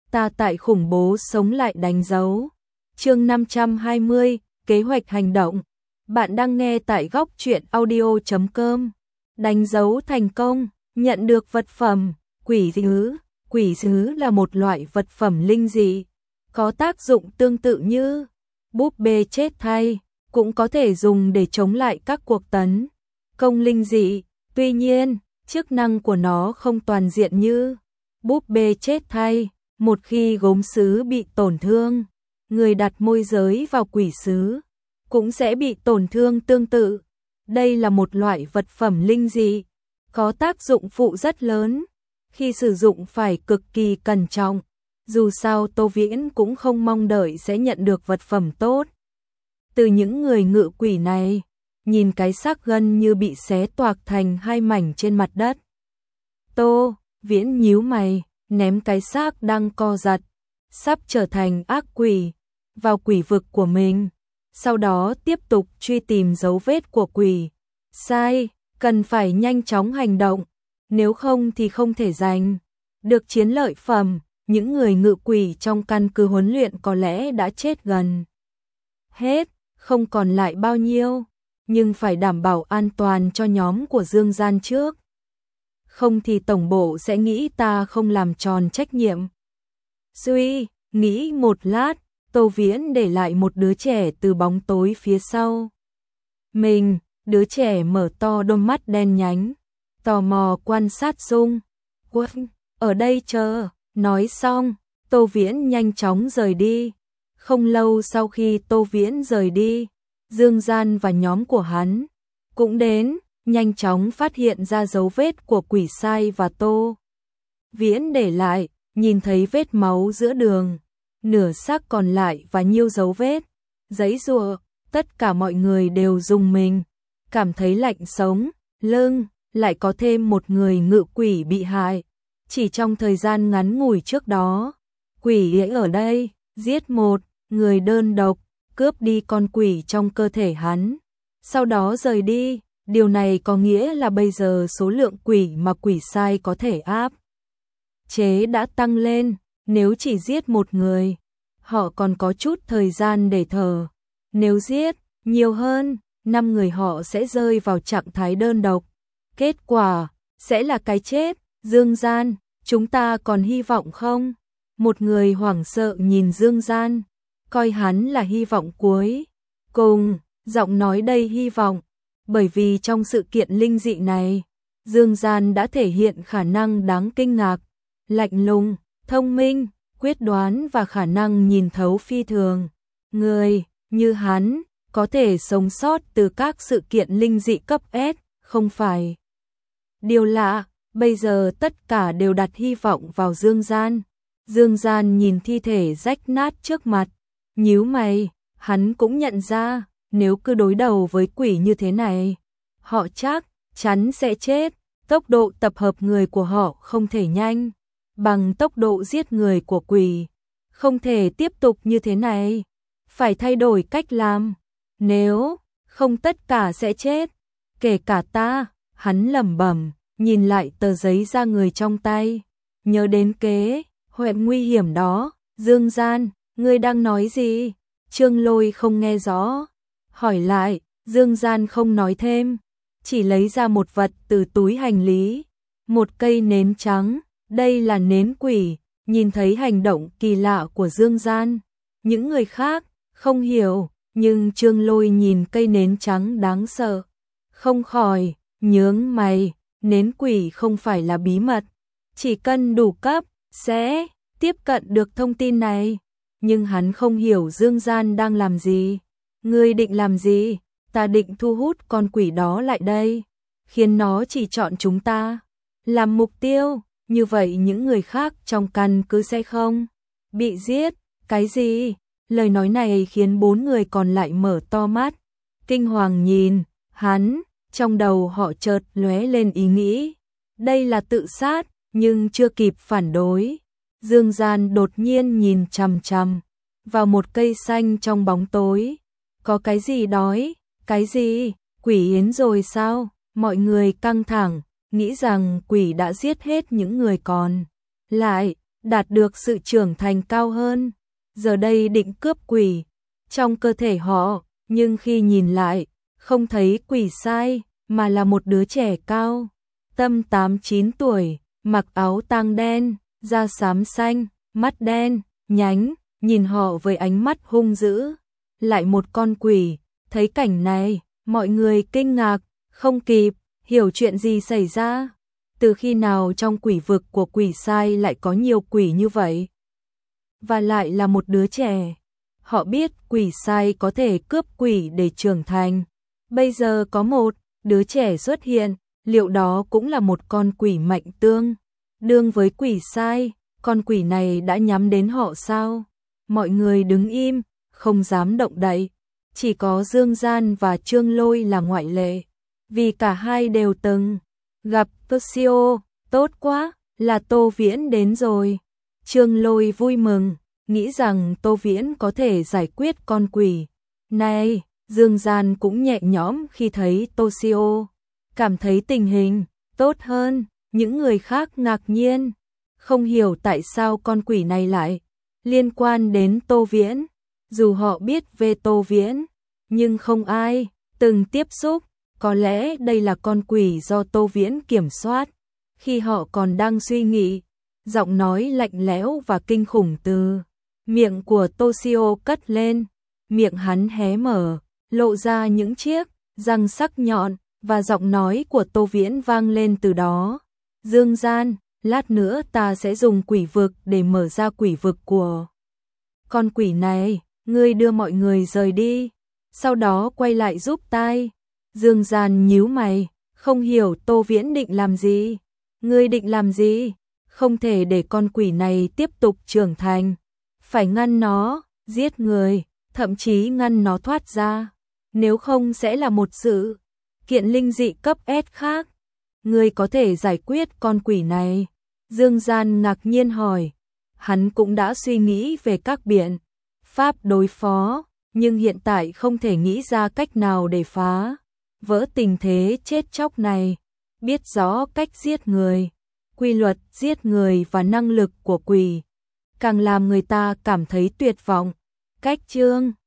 ta tại khủng bố sống lại đánh dấu. Chương 520, kế hoạch hành động. Bạn đang nghe tại góc truyện audio.com. Đánh dấu thành công, nhận được vật phẩm, quỷ dứ. Quỷ dứ là một loại vật phẩm linh dị, có tác dụng tương tự như búp bê chết thay, cũng có thể dùng để chống lại các cuộc tấn công linh dị. Tuy nhiên, chức năng của nó không toàn diện như búp bê chết thay. Một khi gốm sứ bị tổn thương, người đặt môi giới vào quỷ sứ cũng sẽ bị tổn thương tương tự. Đây là một loại vật phẩm linh dị, có tác dụng phụ rất lớn. Khi sử dụng phải cực kỳ cẩn trọng. Dù sao Tô Viễn cũng không mong đợi sẽ nhận được vật phẩm tốt từ những người ngự quỷ này. Nhìn cái xác gân như bị xé toạc thành hai mảnh trên mặt đất, Tô Viễn nhíu mày, ném cái xác đang co giật, sắp trở thành ác quỷ, vào quỷ vực của mình. Sau đó tiếp tục truy tìm dấu vết của quỷ sai, cần phải nhanh chóng hành động, nếu không thì không thể giành được chiến lợi phẩm. Những người ngự quỷ trong căn cứ huấn luyện có lẽ đã chết gần hết, không còn lại bao nhiêu, nhưng phải đảm bảo an toàn cho nhóm của Dương Gian trước. Không thì tổng bộ sẽ nghĩ ta không làm tròn trách nhiệm. Suy nghĩ một lát, Tô Viễn để lại một đứa trẻ từ bóng tối phía sau mình. Đứa trẻ mở to đôi mắt đen nhánh, tò mò quan sát Dung Quân ở đây chờ. Nói xong, Tô Viễn nhanh chóng rời đi. Không lâu sau khi Tô Viễn rời đi, Dương Gian và nhóm của hắn cũng đến, nhanh chóng phát hiện ra dấu vết của quỷ sai và Tô Viễn để lại. Nhìn thấy vết máu giữa đường, nửa xác còn lại và nhiều dấu vết giãy giụa, tất cả mọi người đều rùng mình, cảm thấy lạnh sống lưng. Lại có thêm một người ngự quỷ bị hại. Chỉ trong thời gian ngắn ngủi trước đó, quỷ ấy ở đây giết một người đơn độc, cướp đi con quỷ trong cơ thể hắn, sau đó rời đi. Điều này có nghĩa là bây giờ số lượng quỷ mà quỷ sai có thể áp chế đã tăng lên. Nếu chỉ giết một người, họ còn có chút thời gian để thở. Nếu giết nhiều hơn 5 người, họ sẽ rơi vào trạng thái đơn độc. Kết quả sẽ là cái chết. Dương Gian, chúng ta còn hy vọng không? Một người hoảng sợ nhìn Dương Gian, coi hắn là hy vọng cuối cùng. Giọng nói đầy hy vọng, bởi vì trong sự kiện linh dị này, Dương Gian đã thể hiện khả năng đáng kinh ngạc, lạnh lùng, thông minh, quyết đoán và khả năng nhìn thấu phi thường. Người như hắn có thể sống sót từ các sự kiện linh dị cấp S không phải điều lạ. Bây giờ tất cả đều đặt hy vọng vào Dương Gian. Dương Gian nhìn thi thể rách nát trước mặt, nhíu mày. Hắn cũng nhận ra, nếu cứ đối đầu với quỷ như thế này, họ chắc chắn sẽ chết. Tốc độ tập hợp người của họ không thể nhanh bằng tốc độ giết người của quỷ. Không thể tiếp tục như thế này, phải thay đổi cách làm, nếu không tất cả sẽ chết, kể cả ta. Hắn lẩm bẩm, nhìn lại tờ giấy da người trong tay, nhớ đến kế hoạch nguy hiểm đó. Dương Gian, ngươi đang nói gì? Trương Lôi không nghe rõ, hỏi lại. Dương Gian không nói thêm, chỉ lấy ra một vật từ túi hành lý, một cây nến trắng. Đây là nến quỷ. Nhìn thấy hành động kỳ lạ của Dương Gian, những người khác không hiểu, nhưng Trương Lôi nhìn cây nến trắng đáng sợ, không khỏi nhướng mày. Nến quỷ không phải là bí mật, chỉ cần đủ cấp sẽ tiếp cận được thông tin này. Nhưng hắn không hiểu Dương Gian đang làm gì. Ngươi định làm gì? Ta định thu hút con quỷ đó lại đây, khiến nó chỉ chọn chúng ta làm mục tiêu. Như vậy những người khác trong căn cứ sẽ không bị giết. Cái gì? Lời nói này khiến 4 người còn lại mở to mắt, kinh hoàng nhìn hắn. Trong đầu họ chợt lóe lên ý nghĩ, đây là tự sát, nhưng chưa kịp phản đối. Dương Gian đột nhiên nhìn chằm chằm vào một cây xanh trong bóng tối. Có cái gì đói? Cái gì? Quỷ yến rồi sao? Mọi người căng thẳng, nghĩ rằng quỷ đã giết hết những người còn lại. đạt được sự trưởng thành cao hơn. Giờ đây định cướp quỷ trong cơ thể họ, nhưng khi nhìn lại, không thấy quỷ sai, mà là một đứa trẻ cao, tầm 8-9 tuổi, mặc áo tang đen, da xám xanh, mắt đen, nhánh, nhìn họ với ánh mắt hung dữ. Lại một con quỷ, thấy cảnh này, mọi người kinh ngạc, không kịp hiểu chuyện gì xảy ra. Từ khi nào trong quỷ vực của quỷ sai lại có nhiều quỷ như vậy? Và lại là một đứa trẻ. Họ biết quỷ sai có thể cướp quỷ để trưởng thành. Bây giờ có một đứa trẻ xuất hiện, liệu đó cũng là một con quỷ mạnh tương đương với quỷ sai? Con quỷ này đã nhắm đến họ sao? Mọi người đứng im, không dám động đậy. Chỉ có Dương Gian và Trương Lôi là ngoại lệ, vì cả hai đều từng gặp Toshio. Tốt quá, là Tô Viễn đến rồi. Trương Lôi vui mừng, nghĩ rằng Tô Viễn có thể giải quyết con quỷ này. Dương Gian cũng nhẹ nhõm khi thấy Toshio, cảm thấy tình hình tốt hơn. Những người khác ngạc nhiên, không hiểu tại sao con quỷ này lại liên quan đến Tô Viễn. Dù họ biết về Tô Viễn, nhưng không ai từng tiếp xúc. Có lẽ đây là con quỷ do Tô Viễn kiểm soát. Khi họ còn đang suy nghĩ, giọng nói lạnh lẽo và kinh khủng từ miệng của Toshio cất lên. Miệng hắn hé mở, lộ ra những chiếc răng sắc nhọn, và giọng nói của Tô Viễn vang lên từ đó. Dương Gian, lát nữa ta sẽ dùng quỷ vực để mở ra quỷ vực của con quỷ này. Ngươi đưa mọi người rời đi, sau đó quay lại giúp tai. Dương Gian nhíu mày, không hiểu Tô Viễn định làm gì. Ngươi định làm gì? Không thể để con quỷ này tiếp tục trưởng thành. Phải ngăn nó, giết người, thậm chí ngăn nó thoát ra. Nếu không sẽ là một sự kiện linh dị cấp S khác. Ngươi có thể giải quyết con quỷ này? Dương Gian ngạc nhiên hỏi. Hắn cũng đã suy nghĩ về các biện pháp đối phó, nhưng hiện tại không thể nghĩ ra cách nào để phá vỡ tình thế chết chóc này. Biết rõ cách giết người, quy luật giết người và năng lực của quỷ, càng làm người ta cảm thấy tuyệt vọng. Cách chương